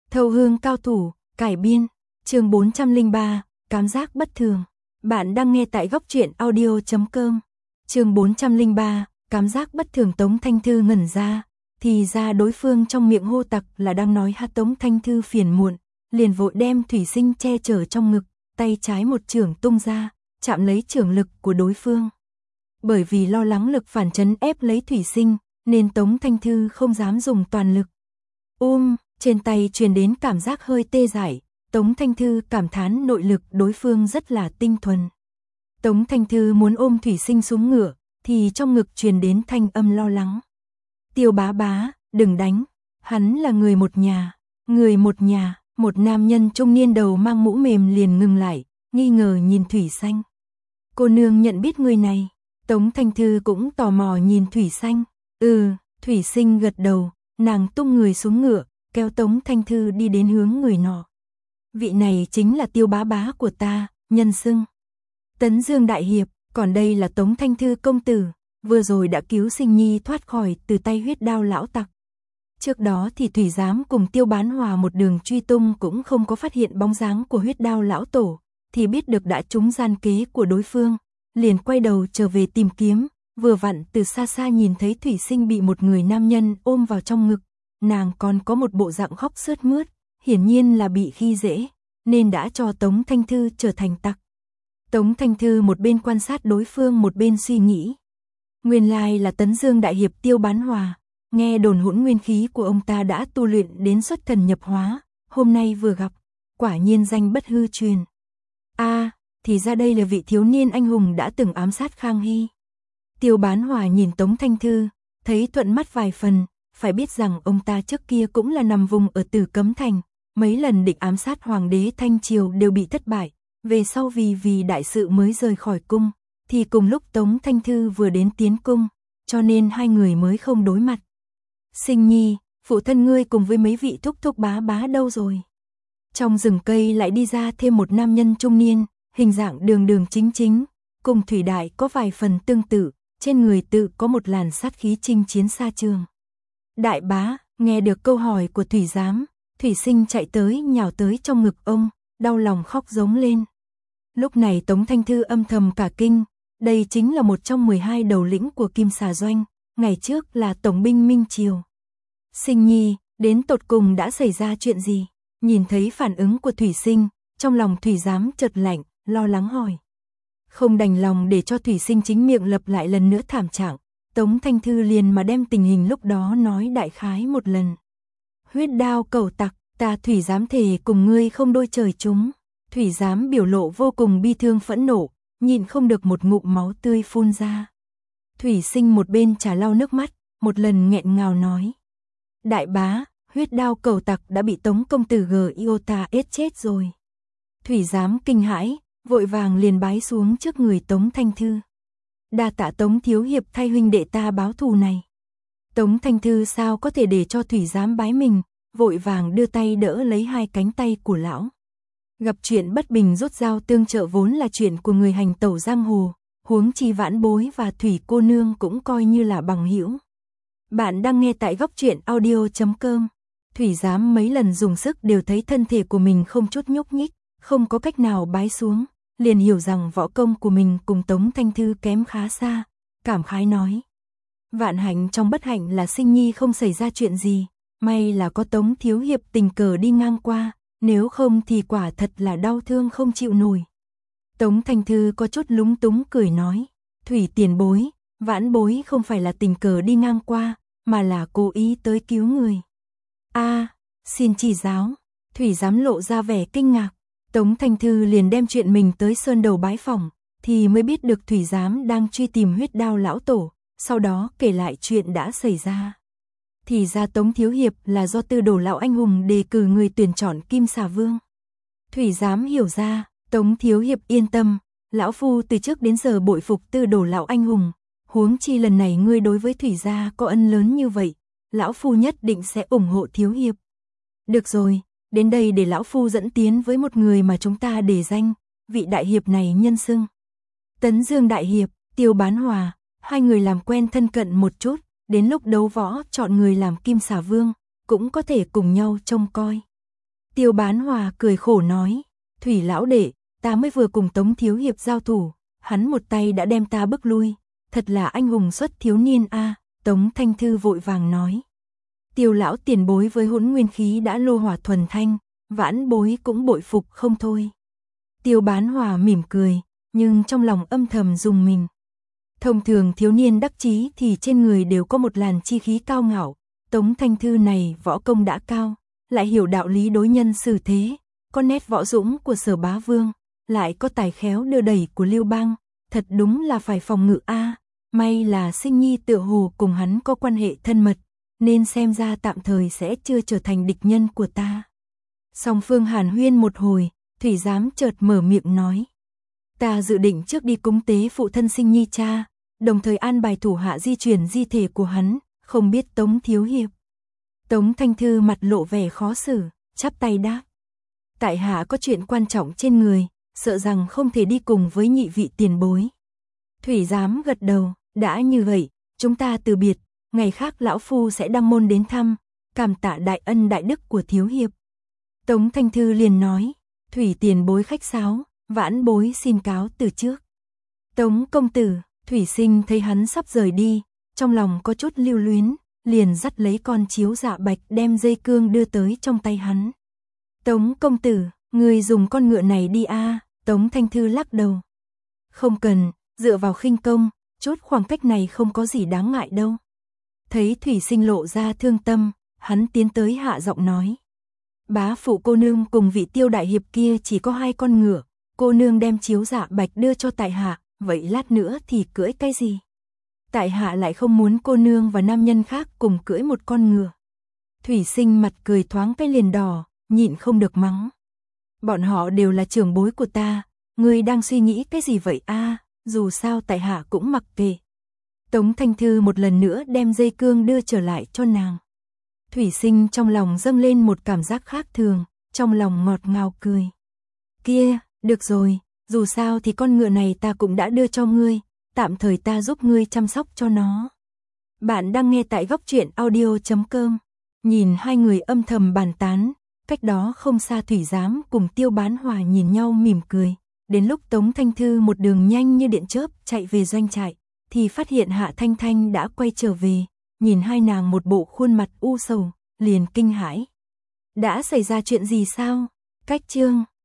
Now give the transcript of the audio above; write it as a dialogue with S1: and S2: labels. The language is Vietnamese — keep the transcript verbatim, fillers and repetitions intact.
S1: Thâu hương cao thủ, cải biên, chương bốn trăm lẻ ba, cảm giác bất thường. Bạn đang nghe tại góc truyện audio chấm com. Chương bốn trăm lẻ ba, cảm giác bất thường. Tống Thanh Thư ngẩn ra, thì ra đối phương trong miệng hô tặc là đang nói hát. Tống Thanh Thư phiền muộn, liền vội đem thủy sinh che chở trong ngực, tay trái một chưởng tung ra, chạm lấy chưởng lực của đối phương. Bởi vì lo lắng lực phản chấn ép lấy thủy sinh, nên Tống Thanh Thư không dám dùng toàn lực. Ôm, trên tay truyền đến cảm giác hơi tê dại, Tống Thanh Thư cảm thán nội lực đối phương rất là tinh thuần. Tống Thanh Thư muốn ôm thủy sinh xuống ngựa, thì trong ngực truyền đến thanh âm lo lắng. Tiêu bá bá, đừng đánh, hắn là người một nhà, người một nhà. Một nam nhân trung niên đầu mang mũ mềm liền ngừng lại, nghi ngờ nhìn thủy xanh. Cô nương nhận biết người này. Tống Thanh Thư cũng tò mò nhìn thủy xanh. Ừ, thủy sinh gật đầu, nàng tung người xuống ngựa, kéo Tống Thanh Thư đi đến hướng người nọ. Vị này chính là Tiêu bá bá của ta, nhân xưng Tấn Dương đại hiệp, còn đây là Tống Thanh Thư công tử, vừa rồi đã cứu Sinh Nhi thoát khỏi từ tay huyết đao lão tặc. Trước đó thì Thủy Giám cùng Tiêu Bán Hòa một đường truy tung cũng không có phát hiện bóng dáng của huyết đao lão tổ, thì biết được đã trúng gian kế của đối phương, liền quay đầu trở về tìm kiếm, vừa vặn từ xa xa nhìn thấy thủy sinh bị một người nam nhân ôm vào trong ngực, nàng còn có một bộ dạng khóc sướt mướt, hiển nhiên là bị khi dễ, nên đã cho Tống Thanh Thư trở thành tặc. Tống Thanh Thư một bên quan sát đối phương một bên suy nghĩ. Nguyên lai là Tấn Dương đại hiệp Tiêu Bán Hòa. Nghe đồn hỗn nguyên khí của ông ta đã tu luyện đến xuất thần nhập hóa, hôm nay vừa gặp, quả nhiên danh bất hư truyền. A, à, thì ra đây là vị thiếu niên anh hùng đã từng ám sát Khang Hy. Tiêu Bán Hòa nhìn Tống Thanh Thư, thấy thuận mắt vài phần, phải biết rằng ông ta trước kia cũng là nằm vùng ở Tử Cấm Thành, mấy lần định ám sát hoàng đế Thanh Triều đều bị thất bại, về sau vì vì đại sự mới rời khỏi cung, thì cùng lúc Tống Thanh Thư vừa đến tiến cung, cho nên hai người mới không đối mặt. Sinh Nhi, phụ thân ngươi cùng với mấy vị thúc thúc bá bá đâu rồi? Trong rừng cây lại đi ra thêm một nam nhân trung niên, hình dạng đường đường chính chính, cùng Thủy Đại có vài phần tương tự, trên người tự có một làn sát khí chinh chiến xa trường. Đại bá, nghe được câu hỏi của Thủy Giám, Thủy Sinh chạy tới nhào tới trong ngực ông, đau lòng khóc giống lên. Lúc này Tống Thanh Thư âm thầm cả kinh, đây chính là một trong mười hai đầu lĩnh của Kim Xà Doanh. Ngày trước là tổng binh Minh Triều. Sinh Nhi, đến tột cùng đã xảy ra chuyện gì? Nhìn thấy phản ứng của Thủy Sinh, trong lòng Thủy Giám chợt lạnh, lo lắng hỏi. Không đành lòng để cho Thủy Sinh chính miệng lặp lại lần nữa thảm trạng, Tống Thanh Thư liền mà đem tình hình lúc đó nói đại khái một lần. Huyết đao cẩu tặc, ta Thủy Giám thề cùng ngươi không đôi trời chúng. Thủy Giám biểu lộ vô cùng bi thương phẫn nộ, nhịn không được một ngụm máu tươi phun ra. Thủy Sinh một bên trà lau nước mắt, một lần nghẹn ngào nói. Đại bá, huyết đao cẩu tặc đã bị Tống công tử G I O ta ết chết rồi. Thủy Giám kinh hãi, vội vàng liền bái xuống trước người Tống Thanh Thư. Đa tạ Tống thiếu hiệp thay huynh đệ ta báo thù này. Tống Thanh Thư sao có thể để cho Thủy Giám bái mình, vội vàng đưa tay đỡ lấy hai cánh tay của lão. Gặp chuyện bất bình rút dao tương trợ vốn là chuyện của người hành tẩu giang hồ. Huống chi Vãn Bối và Thủy cô nương cũng coi như là bằng hữu. Bạn đang nghe tại góc truyện audio chấm com. Thủy Giám mấy lần dùng sức đều thấy thân thể của mình không chút nhúc nhích, không có cách nào bái xuống, liền hiểu rằng võ công của mình cùng Tống Thanh Thư kém khá xa, cảm khái nói. Vạn hạnh trong bất hạnh là Sinh Nhi không xảy ra chuyện gì, may là có Tống thiếu hiệp tình cờ đi ngang qua, nếu không thì quả thật là đau thương không chịu nổi. Tống Thanh Thư có chút lúng túng cười nói, Thủy tiền bối, Vãn Bối không phải là tình cờ đi ngang qua, mà là cố ý tới cứu người. A, à, xin chỉ giáo. Thủy Giám lộ ra vẻ kinh ngạc, Tống Thanh Thư liền đem chuyện mình tới sơn đầu bái phỏng, thì mới biết được Thủy Giám đang truy tìm huyết đao lão tổ, sau đó kể lại chuyện đã xảy ra. Thì ra Tống thiếu hiệp là do Tư Đồ lão anh hùng đề cử người tuyển chọn Kim Xà Vương. Thủy Giám hiểu ra. Tống thiếu hiệp yên tâm, lão phu từ trước đến giờ bội phục Tư Đồ lão anh hùng, huống chi lần này ngươi đối với Thủy gia có ân lớn như vậy, lão phu nhất định sẽ ủng hộ thiếu hiệp. Được rồi, đến đây để lão phu dẫn tiến với một người mà chúng ta đề danh, vị đại hiệp này nhân xưng Tấn Dương đại hiệp, Tiêu Bán Hòa, hai người làm quen thân cận một chút, đến lúc đấu võ chọn người làm Kim Xà Vương, cũng có thể cùng nhau trông coi. Tiêu Bán Hòa cười khổ nói, Thủy lão đệ, ta mới vừa cùng Tống thiếu hiệp giao thủ, hắn một tay đã đem ta bức lui, thật là anh hùng xuất thiếu niên a. Tống Thanh Thư vội vàng nói. Tiêu lão tiền bối với hỗn nguyên khí đã lô hỏa thuần thanh, vãn bối cũng bội phục không thôi. Tiêu Bán Hòa mỉm cười, nhưng trong lòng âm thầm dùng mình. Thông thường thiếu niên đắc chí thì trên người đều có một làn chi khí cao ngạo, Tống Thanh Thư này võ công đã cao, lại hiểu đạo lý đối nhân xử thế, có nét võ dũng của Sở Bá Vương, lại có tài khéo đưa đẩy của Lưu Bang, thật đúng là phải phòng ngự a. May là Sinh Nhi tựa hồ cùng hắn có quan hệ thân mật, nên xem ra tạm thời sẽ chưa trở thành địch nhân của ta. Song phương hàn huyên một hồi, Thủy Giám chợt mở miệng nói. Ta dự định trước đi cúng tế phụ thân Sinh Nhi cha, đồng thời an bài thủ hạ di chuyển di thể của hắn, không biết Tống thiếu hiệp. Tống Thanh Thư mặt lộ vẻ khó xử, chắp tay đáp. Tại hạ có chuyện quan trọng trên người, sợ rằng không thể đi cùng với nhị vị tiền bối. Thủy Giám gật đầu, đã như vậy, chúng ta từ biệt, ngày khác lão phu sẽ đăng môn đến thăm, cảm tạ đại ân đại đức của thiếu hiệp. Tống Thanh Thư liền nói, Thủy tiền bối khách sáo, vãn bối xin cáo từ trước. Tống công tử, Thủy Sinh thấy hắn sắp rời đi, trong lòng có chút lưu luyến, liền dắt lấy con chiếu dạ bạch đem dây cương đưa tới trong tay hắn. Tống công tử, người dùng con ngựa này đi a. Tống Thanh Thư lắc đầu. Không cần, dựa vào khinh công, chút khoảng cách này không có gì đáng ngại đâu. Thấy Thủy Sinh lộ ra thương tâm, hắn tiến tới hạ giọng nói. Bá phụ cô nương cùng vị Tiêu đại hiệp kia chỉ có hai con ngựa, cô nương đem chiếu dạ bạch đưa cho tại hạ, vậy lát nữa thì cưỡi cái gì? Tại hạ lại không muốn cô nương và nam nhân khác cùng cưỡi một con ngựa. Thủy Sinh mặt cười thoáng cái liền đỏ, nhịn không được mắng. Bọn họ đều là trưởng bối của ta, ngươi đang suy nghĩ cái gì vậy a? Dù sao tại hạ cũng mặc kệ. Tống Thanh Thư một lần nữa đem dây cương đưa trở lại cho nàng. Thủy Sinh trong lòng dâng lên một cảm giác khác thường, trong lòng ngọt ngào cười. Kia, được rồi, dù sao thì con ngựa này ta cũng đã đưa cho ngươi, tạm thời ta giúp ngươi chăm sóc cho nó. Bạn đang nghe tại góc truyện audio chấm com. Nhìn hai người âm thầm bàn tán, cách đó không xa Thủy Giám cùng Tiêu Bán Hòa nhìn nhau mỉm cười. Đến lúc Tống Thanh Thư một đường nhanh như điện chớp chạy về doanh trại, thì phát hiện Hạ Thanh Thanh đã quay trở về, nhìn hai nàng một bộ khuôn mặt u sầu, liền kinh hãi. Đã xảy ra chuyện gì sao? Cách chương